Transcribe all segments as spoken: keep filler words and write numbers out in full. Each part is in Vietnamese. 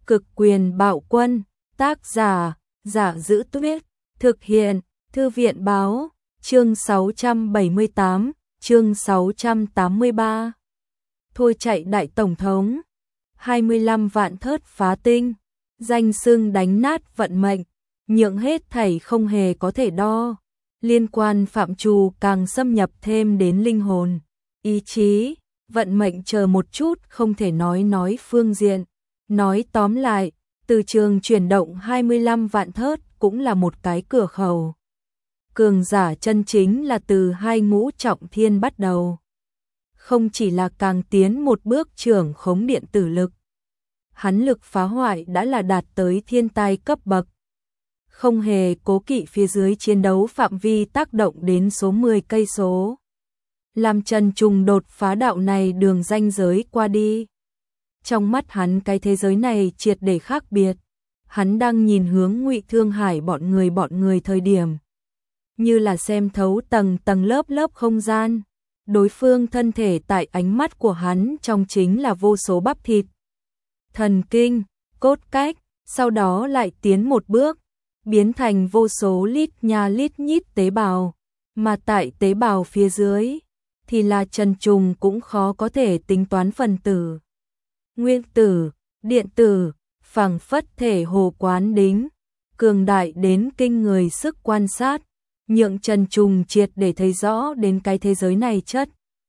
Cực quyền bạo quân, tác giả, Giả Giữ Tuyết, thực hiện, Thư viện báo, chương sáu trăm bảy mươi tám, chương sáu trăm tám mươi ba. Thôi chạy đại tổng thống, hai mươi lăm vạn thớt phá tinh, danh xưng đánh nát vận mệnh, nhượng hết thảy không hề có thể đo, liên quan phạm trù càng xâm nhập thêm đến linh hồn, ý chí, vận mệnh chờ một chút không thể nói nói phương diện. Nói tóm lại, từ trường chuyển động hai mươi lăm vạn thớt cũng là một cái cửa khẩu. Cường giả chân chính là từ hai ngũ trọng thiên bắt đầu. Không chỉ là càng tiến một bước trưởng khống điện tử lực. Hắn lực phá hoại đã là đạt tới thiên tai cấp bậc. Không hề cố kỵ phía dưới chiến đấu phạm vi tác động đến số mười cây số. Làm Trần Trùng đột phá đạo này đường ranh giới qua đi. Trong mắt hắn cái thế giới này triệt để khác biệt. Hắn đang nhìn hướng Ngụy Thương Hải bọn người bọn người thời điểm. Như là xem thấu tầng tầng lớp lớp không gian. Đối phương thân thể tại ánh mắt của hắn trong chính là vô số bắp thịt. Thần kinh, cốt cách, sau đó lại tiến một bước. Biến thành vô số lít nha lít nhít tế bào. Mà tại tế bào phía dưới, thì là Trần Trùng cũng khó có thể tính toán phần tử. Nguyên tử, điện tử, phảng phất thể hồ quán đính, cường đại đến kinh người sức quan sát, nhượng Trần Trùng triệt để thấy rõ đến cái thế giới này chất.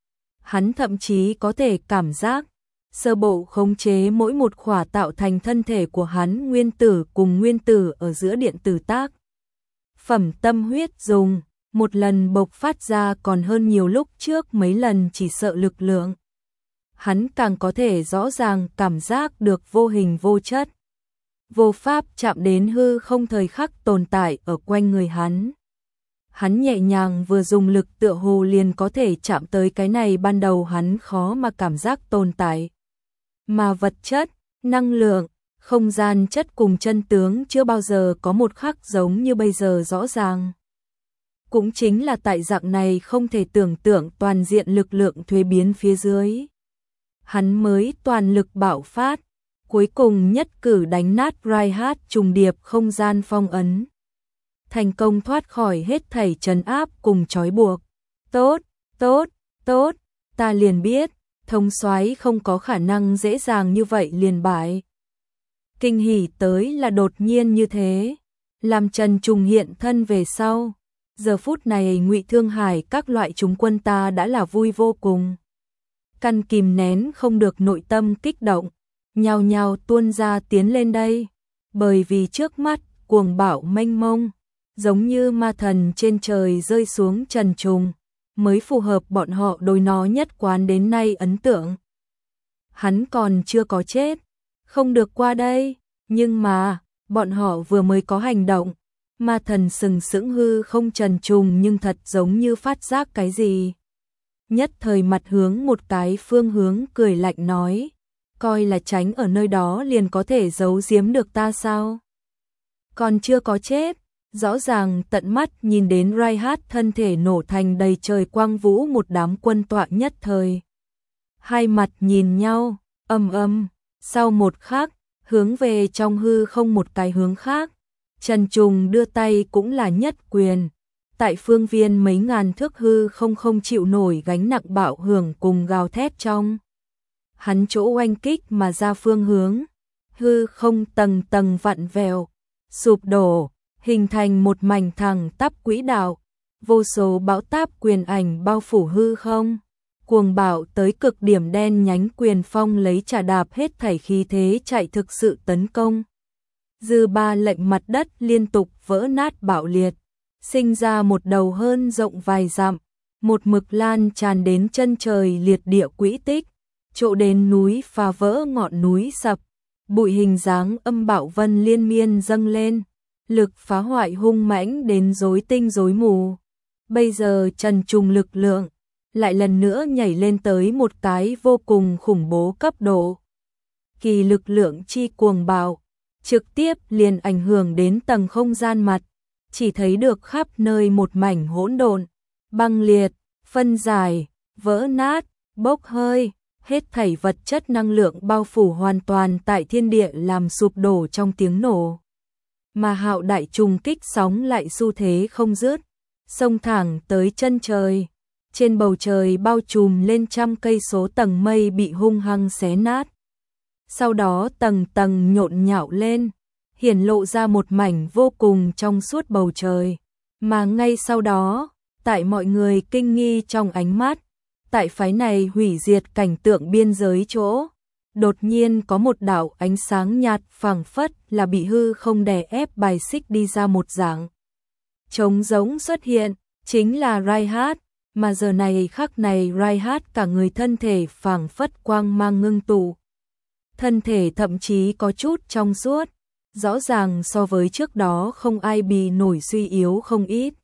Hắn thậm chí có thể cảm giác, sơ bộ khống chế mỗi một khỏa tạo thành thân thể của hắn nguyên tử cùng nguyên tử ở giữa điện tử tác. Phẩm tâm huyết dùng, một lần bộc phát ra còn hơn nhiều lúc trước mấy lần chỉ sợ lực lượng. Hắn càng có thể rõ ràng cảm giác được vô hình vô chất. Vô pháp chạm đến hư không thời khắc tồn tại ở quanh người hắn. Hắn nhẹ nhàng vừa dùng lực tựa hồ liền có thể chạm tới cái này ban đầu hắn khó mà cảm giác tồn tại. Mà vật chất, năng lượng, không gian chất cùng chân tướng chưa bao giờ có một khắc giống như bây giờ rõ ràng. Cũng chính là tại dạng này không thể tưởng tượng toàn diện lực lượng thuế biến phía dưới. Hắn mới toàn lực bạo phát, cuối cùng nhất cử đánh nát Raihat trùng điệp không gian phong ấn. Thành công thoát khỏi hết thảy trấn áp cùng trói buộc. Tốt, tốt, tốt, ta liền biết, thống soái không có khả năng dễ dàng như vậy liền bại. Kinh hỉ tới là đột nhiên như thế, làm Trần Trùng hiện thân về sau. Giờ phút này Ngụy Thương Hải các loại chúng quân ta đã là vui vô cùng. Căn kìm nén không được nội tâm kích động, nhao nhao tuôn ra tiến lên đây, bởi vì trước mắt cuồng bạo mênh mông, giống như ma thần trên trời rơi xuống Trần Trùng, mới phù hợp bọn họ đối nó nhất quán đến nay ấn tượng. Hắn còn chưa có chết, không được qua đây, nhưng mà, bọn họ vừa mới có hành động, ma thần sừng sững hư không Trần Trùng nhưng thật giống như phát giác cái gì. Nhất thời mặt hướng một cái phương hướng cười lạnh nói, coi là tránh ở nơi đó liền có thể giấu giếm được ta sao? Còn chưa có chết, rõ ràng tận mắt nhìn đến Raihat thân thể nổ thành đầy trời quang vũ một đám quân tọa nhất thời. Hai mặt nhìn nhau, ầm ầm, sau một khắc, hướng về trong hư không một cái hướng khác, Trần Trùng đưa tay cũng là nhất quyền. Tại phương viên mấy ngàn thước hư không không chịu nổi gánh nặng bạo hưởng cùng gào thét trong. Hắn chỗ oanh kích mà ra phương hướng, hư không tầng tầng vặn vẹo, sụp đổ, hình thành một mảnh thẳng tắp quỹ đạo, vô số bão táp quyền ảnh bao phủ hư không, cuồng bạo tới cực điểm đen nhánh quyền phong lấy trà đạp hết thảy khí thế chạy thực sự tấn công. Dư ba lệnh mặt đất liên tục vỡ nát bạo liệt. Sinh ra một đầu hơn rộng vài dặm, một mực lan tràn đến chân trời liệt địa quỹ tích, chỗ đến núi phá vỡ ngọn núi sập, bụi hình dáng âm bạo vân liên miên dâng lên, lực phá hoại hung mãnh đến rối tinh rối mù. Bây giờ Trần Trùng lực lượng lại lần nữa nhảy lên tới một cái vô cùng khủng bố cấp độ. Kỳ lực lượng chi cuồng bạo, trực tiếp liền ảnh hưởng đến tầng không gian mặt. Chỉ thấy được khắp nơi một mảnh hỗn độn, băng liệt, phân giải, vỡ nát, bốc hơi, hết thảy vật chất năng lượng bao phủ hoàn toàn tại thiên địa làm sụp đổ trong tiếng nổ. Mà hạo đại trùng kích sóng lại xu thế không dứt, xông thẳng tới chân trời. Trên bầu trời bao trùm lên trăm cây số tầng mây bị hung hăng xé nát. Sau đó tầng tầng nhộn nhạo lên, hiển lộ ra một mảnh vô cùng trong suốt bầu trời. Mà ngay sau đó, tại mọi người kinh nghi trong ánh mắt, tại phái này hủy diệt cảnh tượng biên giới chỗ, đột nhiên có một đạo ánh sáng nhạt phảng phất là bị hư không đè ép bài xích đi ra một dạng. Trống rỗng xuất hiện, chính là Reinhardt, mà giờ này khắc này Reinhardt cả người thân thể phảng phất quang mang ngưng tụ. Thân thể thậm chí có chút trong suốt, rõ ràng so với trước đó không ai bị nổi suy yếu không ít.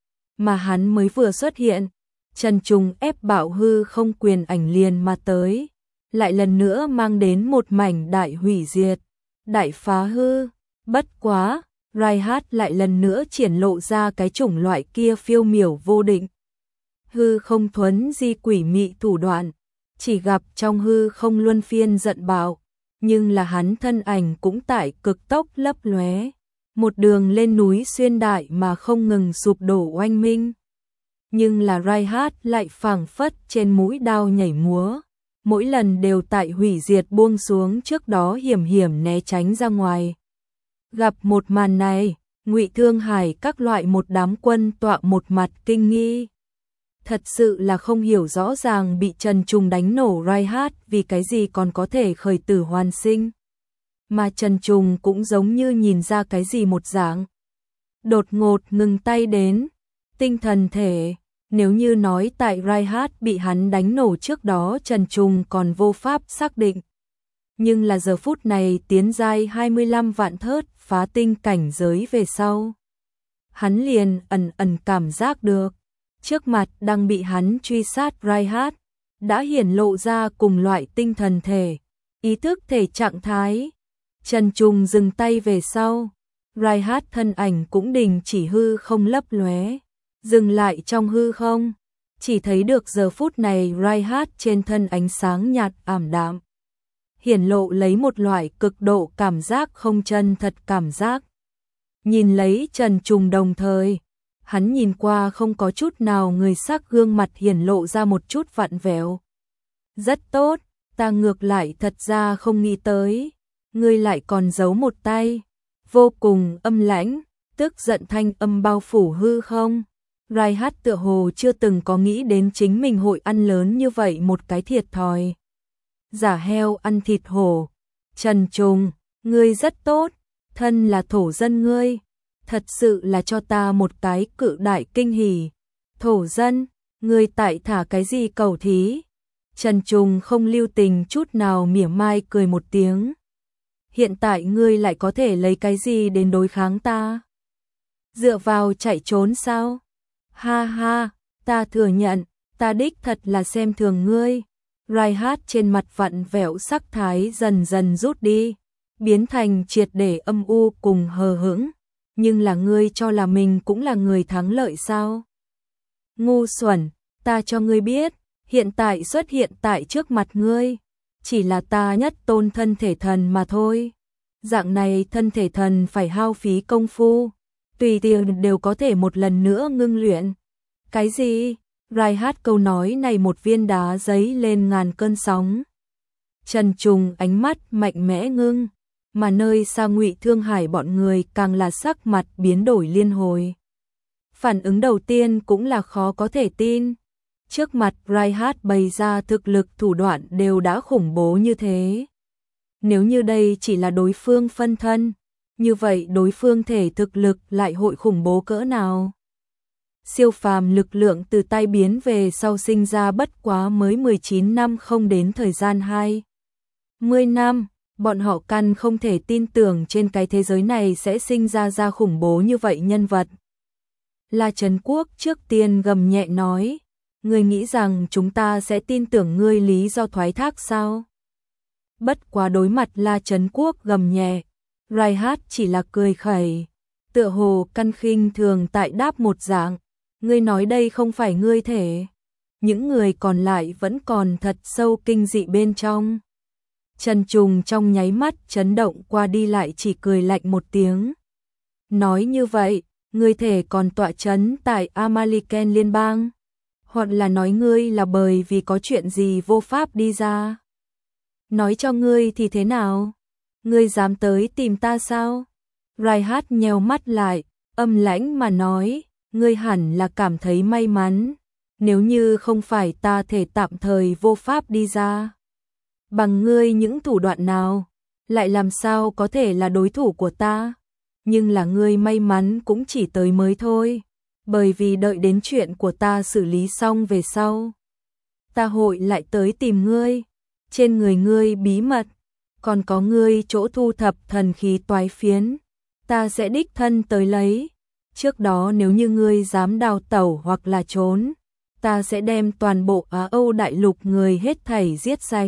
Mà hắn mới vừa xuất hiện, Trần Trùng ép bạo hư không quyền ảnh liền mà tới, lại lần nữa mang đến một mảnh đại hủy diệt, đại phá hư. Bất quá, Reinhardt lại lần nữa triển lộ ra cái chủng loại kia phiêu miểu vô định. Hư không thuấn di quỷ mị thủ đoạn, chỉ gặp trong hư không luân phiên giận bạo, nhưng là hắn thân ảnh cũng tại cực tốc lấp lóe, một đường lên núi xuyên đại mà không ngừng sụp đổ oanh minh. Nhưng là Reinhardt lại phảng phất trên mũi đao nhảy múa, mỗi lần đều tại hủy diệt buông xuống trước đó hiểm hiểm né tránh ra ngoài. Gặp một màn này, Ngụy Thương Hải các loại một đám quân tọa một mặt kinh nghi. Thật sự là không hiểu rõ ràng bị Trần Trùng đánh nổ Reinhardt vì cái gì còn có thể khởi tử hoàn sinh. Mà Trần Trùng cũng giống như nhìn ra cái gì một dạng. Đột ngột ngừng tay đến, tinh thần thể, nếu như nói tại Reinhardt bị hắn đánh nổ trước đó Trần Trùng còn vô pháp xác định. Nhưng là giờ phút này tiến giai hai mươi lăm vạn thớt phá tinh cảnh giới về sau. Hắn liền ẩn ẩn cảm giác được, trước mặt đang bị hắn truy sát Reinhardt, đã hiển lộ ra cùng loại tinh thần thể, ý thức thể trạng thái. Trần Trùng dừng tay về sau, Reinhardt thân ảnh cũng đình chỉ hư không lấp lóe, dừng lại trong hư không, chỉ thấy được giờ phút này Reinhardt trên thân ánh sáng nhạt ảm đạm, hiển lộ lấy một loại cực độ cảm giác không chân thật cảm giác. Nhìn lấy Trần Trùng đồng thời, hắn nhìn qua không có chút nào người sắc gương mặt hiển lộ ra một chút vặn vẹo. Rất tốt, ta ngược lại thật ra không nghĩ tới, ngươi lại còn giấu một tay. Vô cùng âm lãnh, tức giận thanh âm bao phủ hư không. Reinhardt tựa hồ chưa từng có nghĩ đến chính mình hội ăn lớn như vậy một cái thiệt thòi. Giả heo ăn thịt hổ. Trần Trùng, ngươi rất tốt, thân là thổ dân ngươi, thật sự là cho ta một cái cự đại kinh hỉ. Thổ dân, ngươi tại thả cái gì cầu thí? Trần Trùng không lưu tình chút nào mỉa mai cười một tiếng. Hiện tại ngươi lại có thể lấy cái gì đến đối kháng ta? Dựa vào chạy trốn sao? Ha ha, ta thừa nhận, ta đích thật là xem thường ngươi. Reinhardt trên mặt vặn vẹo sắc thái dần dần rút đi, biến thành triệt để âm u cùng hờ hững. Nhưng là ngươi cho là mình cũng là người thắng lợi sao? Ngu xuẩn, ta cho ngươi biết, hiện tại xuất hiện tại trước mặt ngươi, chỉ là ta nhất tôn thân thể thần mà thôi. Dạng này thân thể thần phải hao phí công phu, tùy tiện đều có thể một lần nữa ngưng luyện. Cái gì? Reinhardt câu nói này một viên đá giấy lên ngàn cơn sóng. Trần Trùng ánh mắt mạnh mẽ ngưng, mà nơi xa Ngụy Thương Hải bọn người càng là sắc mặt biến đổi liên hồi. Phản ứng đầu tiên cũng là khó có thể tin. Trước mặt Reinhardt bày ra thực lực thủ đoạn đều đã khủng bố như thế. Nếu như đây chỉ là đối phương phân thân, như vậy đối phương thể thực lực lại hội khủng bố cỡ nào? Siêu phàm lực lượng từ tai biến về sau sinh ra bất quá mới mười chín năm không đến thời gian hai mươi năm, bọn họ căn không thể tin tưởng trên cái thế giới này sẽ sinh ra ra khủng bố như vậy nhân vật. La Trấn Quốc trước tiên gầm nhẹ nói, ngươi nghĩ rằng chúng ta sẽ tin tưởng ngươi lý do thoái thác sao? Bất quá đối mặt La Trấn Quốc gầm nhẹ, Reinhardt chỉ là cười khẩy, tựa hồ căn khinh thường tại đáp một dạng, ngươi nói đây không phải ngươi thể. những người còn lại vẫn còn thật sâu kinh dị bên trong. Trần Trùng trong nháy mắt chấn động qua đi lại chỉ cười lạnh một tiếng. Nói như vậy, ngươi thể còn tọa chấn tại Amaliken liên bang, hoặc là nói ngươi là bởi vì có chuyện gì vô pháp đi ra. Nói cho ngươi thì thế nào? Ngươi dám tới tìm ta sao? Reinhardt nheo mắt lại, âm lãnh mà nói, ngươi hẳn là cảm thấy may mắn, nếu như không phải ta thể tạm thời vô pháp đi ra. Bằng ngươi những thủ đoạn nào, lại làm sao có thể là đối thủ của ta? Nhưng là ngươi may mắn cũng chỉ tới mới thôi, bởi vì đợi đến chuyện của ta xử lý xong về sau, ta hội lại tới tìm ngươi. Trên người ngươi bí mật, còn có ngươi chỗ thu thập thần khí toái phiến, ta sẽ đích thân tới lấy. Trước đó nếu như ngươi dám đào tẩu hoặc là trốn, ta sẽ đem toàn bộ Á Âu đại lục người hết thảy giết sạch.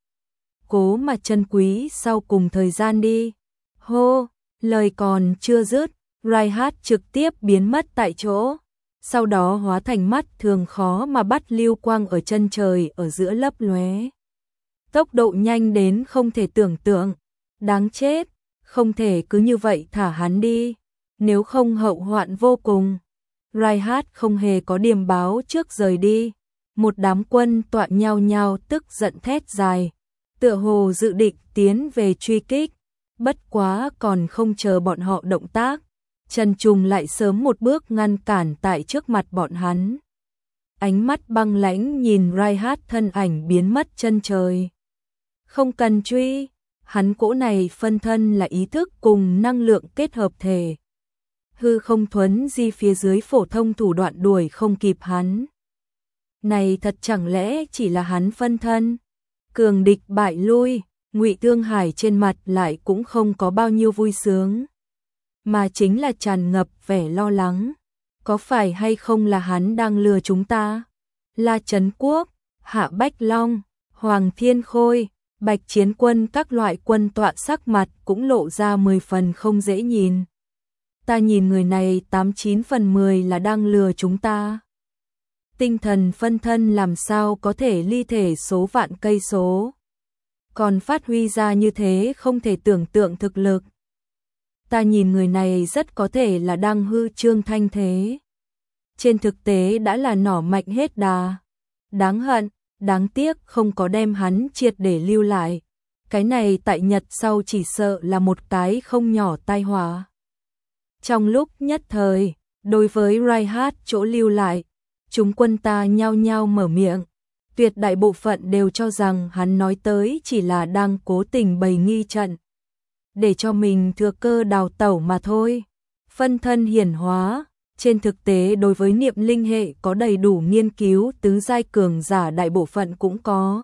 Cố mà trân quý sau cùng thời gian đi. Hô, lời còn chưa dứt, Reinhardt trực tiếp biến mất tại chỗ, sau đó hóa thành mắt thường khó mà bắt lưu quang ở chân trời ở giữa lấp lóe. Tốc độ nhanh đến không thể tưởng tượng, đáng chết, không thể cứ như vậy thả hắn đi, nếu không hậu hoạn vô cùng. Reinhardt không hề có điềm báo trước rời đi, một đám quân tọa nhao nhao tức giận thét dài, tựa hồ dự định tiến về truy kích, bất quá còn không chờ bọn họ động tác, Trần Trùng lại sớm một bước ngăn cản tại trước mặt bọn hắn. Ánh mắt băng lãnh nhìn Reinhardt thân ảnh biến mất chân trời. Không cần truy, hắn cỗ này phân thân là ý thức cùng năng lượng kết hợp thể. Hư không thuấn di phía dưới phổ thông thủ đoạn đuổi không kịp hắn. Này thật chẳng lẽ chỉ là hắn phân thân? Cường địch bại lui, Ngụy Thương Hải trên mặt lại cũng không có bao nhiêu vui sướng, mà chính là tràn ngập vẻ lo lắng. Có phải hay không là hắn đang lừa chúng ta? La Trấn Quốc, Hạ Bách Long, Hoàng Thiên Khôi, Bạch Chiến Quân các loại quân tọa sắc mặt cũng lộ ra mười phần không dễ nhìn. Ta nhìn người này tám chín phần mười là đang lừa chúng ta. Tinh thần phân thân làm sao có thể ly thể số vạn cây số, còn phát huy ra như thế không thể tưởng tượng thực lực. Ta nhìn người này rất có thể là đang hư trương thanh thế, trên thực tế đã là nỏ mạnh hết đà. Đáng hận, đáng tiếc không có đem hắn triệt để lưu lại. Cái này tại Nhật sau chỉ sợ là một cái không nhỏ tai họa. Trong lúc nhất thời, đối với Reinhardt chỗ lưu lại, chúng quân ta nhao nhao mở miệng, tuyệt đại bộ phận đều cho rằng hắn nói tới chỉ là đang cố tình bày nghi trận, để cho mình thừa cơ đào tẩu mà thôi. Phân thân hiển hóa, trên thực tế đối với niệm linh hệ có đầy đủ nghiên cứu tứ giai cường giả đại bộ phận cũng có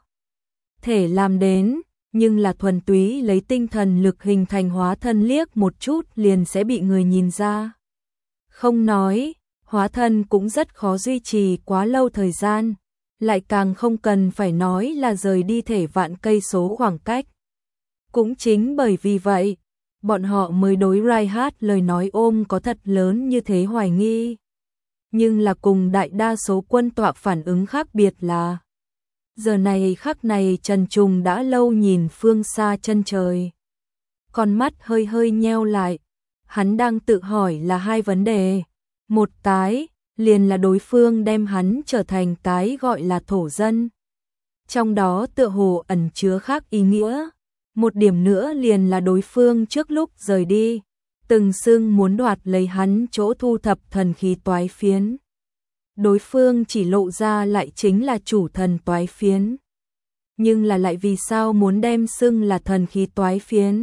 thể làm đến, nhưng là thuần túy lấy tinh thần lực hình thành hóa thân liếc một chút liền sẽ bị người nhìn ra. Không nói, hóa thân cũng rất khó duy trì quá lâu thời gian, lại càng không cần phải nói là rời đi thể vạn cây số khoảng cách. Cũng chính bởi vì vậy, bọn họ mới đối Reinhardt lời nói ôm có thật lớn như thế hoài nghi. Nhưng là cùng đại đa số quân tọa phản ứng khác biệt là, giờ này khắc này Trần Trùng đã lâu nhìn phương xa chân trời, con mắt hơi hơi nheo lại, hắn đang tự hỏi là hai vấn đề. Một cái, liền là đối phương đem hắn trở thành cái gọi là thổ dân, trong đó tựa hồ ẩn chứa khác ý nghĩa. Một điểm nữa liền là đối phương trước lúc rời đi, từng xưng muốn đoạt lấy hắn chỗ thu thập thần khí toái phiến. Đối phương chỉ lộ ra lại chính là chủ thần toái phiến. Nhưng là lại vì sao muốn đem xưng là thần khí toái phiến?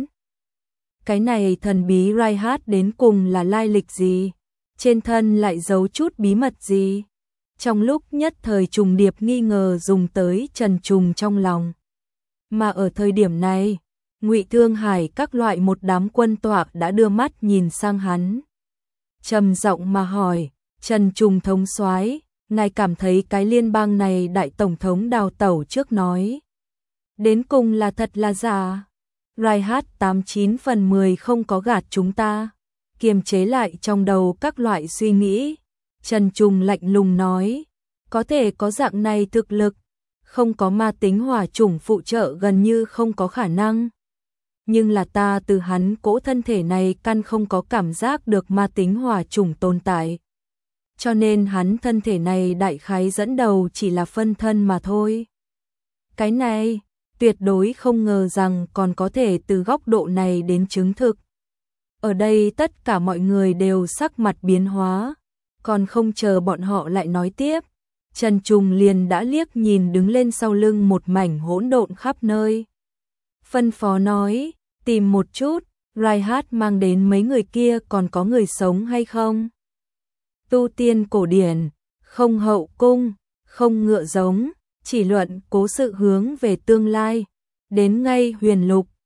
Cái này thần bí Reinhardt đến cùng là lai lịch gì? Trên thân lại giấu chút bí mật gì? Trong lúc nhất thời trùng điệp nghi ngờ dùng tới Trần Trùng trong lòng. Mà ở thời điểm này, Ngụy Thương Hải các loại một đám quân tọa đã đưa mắt nhìn sang hắn. Trầm giọng mà hỏi, Trần Trùng thống soái, ngài cảm thấy cái liên bang này đại tổng thống đào tẩu trước nói đến cùng là thật là giả? Reinhardt tám chín phần mười không có gạt chúng ta. Kiềm chế lại trong đầu các loại suy nghĩ, Trần Trùng lạnh lùng nói, Có thể có dạng này thực lực, không có ma tính hỏa chủng phụ trợ gần như không có khả năng. Nhưng là ta từ hắn cỗ thân thể này căn không có cảm giác được ma tính hỏa chủng tồn tại. Cho nên hắn thân thể này đại khái dẫn đầu chỉ là phân thân mà thôi. Cái này, tuyệt đối không ngờ rằng còn có thể từ góc độ này đến chứng thực. Ở đây tất cả mọi người đều sắc mặt biến hóa, còn không chờ bọn họ lại nói tiếp. Trần Trùng liền đã liếc nhìn đứng lên sau lưng một mảnh hỗn độn khắp nơi. Phân phó nói, tìm một chút, Reinhardt mang đến mấy người kia còn có người sống hay không? Tu tiên cổ điển, không hậu cung, không ngựa giống, chỉ luận cố sự hướng về tương lai. Đến ngay huyền lục,